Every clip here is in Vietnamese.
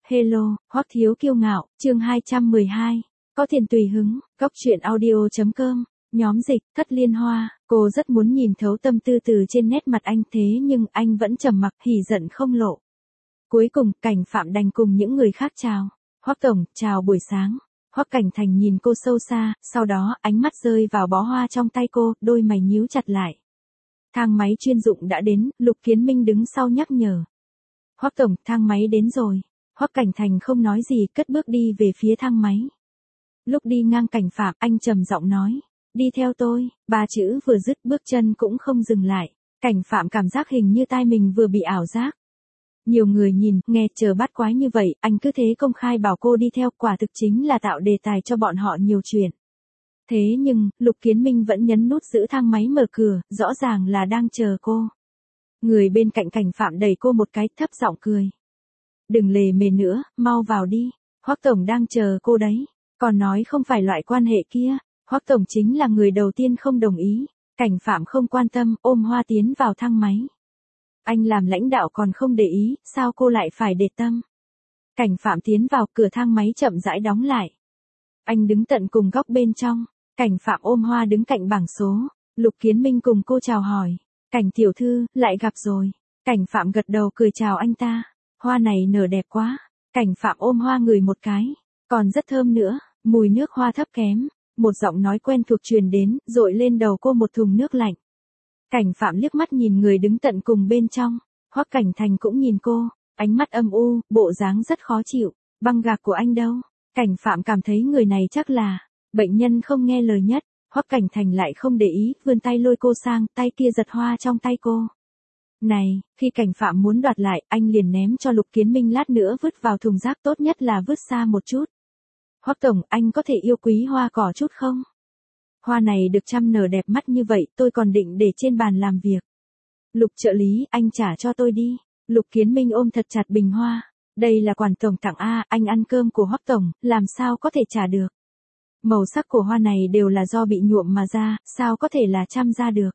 Hello, Hoắc Thiếu Kiêu Ngạo, chương 212. Có tiền tùy hứng, góc truyện audio.com, nhóm dịch, Thất Liên Hoa. Cô rất muốn nhìn thấu tâm tư từ trên nét mặt anh, thế nhưng anh vẫn trầm mặc, hỉ giận không lộ. Cuối cùng, Cảnh Phạm đành cùng những người khác chào. Hoắc tổng, chào buổi sáng. Hoắc Cảnh Thành nhìn cô sâu xa, sau đó ánh mắt rơi vào bó hoa trong tay cô, đôi mày nhíu chặt lại. Thang máy chuyên dụng đã đến, Lục Kiến Minh đứng sau nhắc nhở. Hoắc tổng, thang máy đến rồi. Hoắc Cảnh Thành không nói gì, cất bước đi về phía thang máy. Lúc đi ngang Cảnh Phạm, anh trầm giọng nói, đi theo tôi, ba chữ vừa dứt bước chân cũng không dừng lại. Cảnh Phạm cảm giác hình như tai mình vừa bị ảo giác. Nhiều người nhìn, nghe chờ bắt quái như vậy, anh cứ thế công khai bảo cô đi theo, quả thực chính là tạo đề tài cho bọn họ nhiều chuyện. Thế nhưng, Lục Kiến Minh vẫn nhấn nút giữ thang máy mở cửa, rõ ràng là đang chờ cô. Người bên cạnh Cảnh Phạm đẩy cô một cái, thấp giọng cười. Đừng lề mề nữa, mau vào đi. Hoắc tổng đang chờ cô đấy. Còn nói không phải loại quan hệ kia. Hoắc tổng chính là người đầu tiên không đồng ý. Cảnh Phạm không quan tâm, ôm hoa tiến vào thang máy. Anh làm lãnh đạo còn không để ý, sao cô lại phải để tâm? Cảnh Phạm tiến vào, cửa thang máy chậm rãi đóng lại. Anh đứng tận cùng góc bên trong. Cảnh Phạm ôm hoa đứng cạnh bảng số. Lục Kiến Minh cùng cô chào hỏi. Cảnh tiểu thư, lại gặp rồi. Cảnh Phạm gật đầu cười chào anh ta. Hoa này nở đẹp quá. Cảnh Phạm ôm hoa ngửi một cái. Còn rất thơm nữa, mùi nước hoa thấp kém. Một giọng nói quen thuộc truyền đến, dội lên đầu cô một thùng nước lạnh. Cảnh Phạm liếc mắt nhìn người đứng tận cùng bên trong. Hoắc Cảnh Thành cũng nhìn cô, ánh mắt âm u, bộ dáng rất khó chịu. Băng gạc của anh đâu? Cảnh Phạm cảm thấy người này chắc là bệnh nhân không nghe lời nhất. Hoắc Cảnh Thành lại không để ý, vươn tay lôi cô sang, tay kia giật hoa trong tay cô. Này, khi Cảnh Phạm muốn đoạt lại, anh liền ném cho Lục Kiến Minh, lát nữa vứt vào thùng rác, tốt nhất là vứt xa một chút. Hoắc tổng, anh có thể yêu quý hoa cỏ chút không? Hoa này được chăm nở đẹp mắt như vậy, tôi còn định để trên bàn làm việc. Lục trợ lý, anh trả cho tôi đi. Lục Kiến Minh ôm thật chặt bình hoa. Đây là quản tổng tặng A, anh ăn cơm của Hoắc tổng, làm sao có thể trả được. Màu sắc của hoa này đều là do bị nhuộm mà ra, sao có thể là chăm ra được.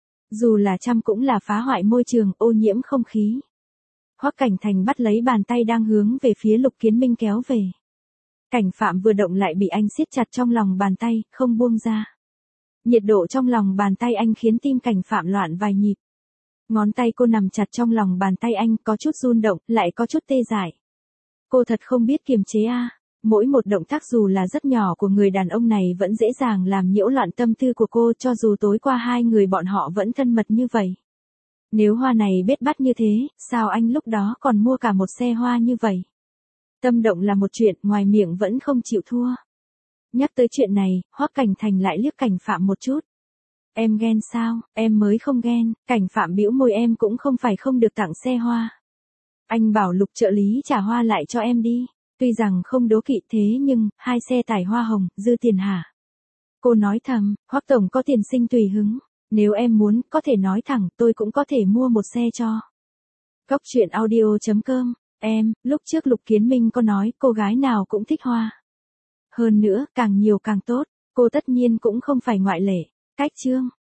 Dù là chăm cũng là phá hoại môi trường, ô nhiễm không khí. Hoắc Cảnh Thành bắt lấy bàn tay đang hướng về phía Lục Kiến Minh kéo về. Cảnh Phạm vừa động lại bị anh siết chặt trong lòng bàn tay, không buông ra. Nhiệt độ trong lòng bàn tay anh khiến tim Cảnh Phạm loạn vài nhịp. Ngón tay cô nằm chặt trong lòng bàn tay anh, có chút run động, lại có chút tê dại. Cô thật không biết kiềm chế a. Mỗi một động tác dù là rất nhỏ của người đàn ông này vẫn dễ dàng làm nhiễu loạn tâm tư của cô, cho dù tối qua hai người bọn họ vẫn thân mật như vậy. Nếu hoa này bết bát như thế, sao anh lúc đó còn mua cả một xe hoa như vậy? Tâm động là một chuyện, ngoài miệng vẫn không chịu thua. Nhắc tới chuyện này, Hoắc Cảnh Thành lại liếc Cảnh Phạm một chút. Em ghen sao? Em mới không ghen. Cảnh Phạm bĩu môi, em cũng không phải không được tặng xe hoa. Anh bảo Lục trợ lý trả hoa lại cho em đi. Tuy rằng không đố kỵ thế nhưng, 2 xe tải hoa hồng, dư tiền hả? Cô nói thầm, Hoắc tổng có tiền sinh tùy hứng. Nếu em muốn, có thể nói thẳng, tôi cũng có thể mua một xe cho. Góc truyện audio.com, em, lúc trước Lục Kiến Minh có nói, cô gái nào cũng thích hoa. Hơn nữa, càng nhiều càng tốt, cô tất nhiên cũng không phải ngoại lệ. Cách chương.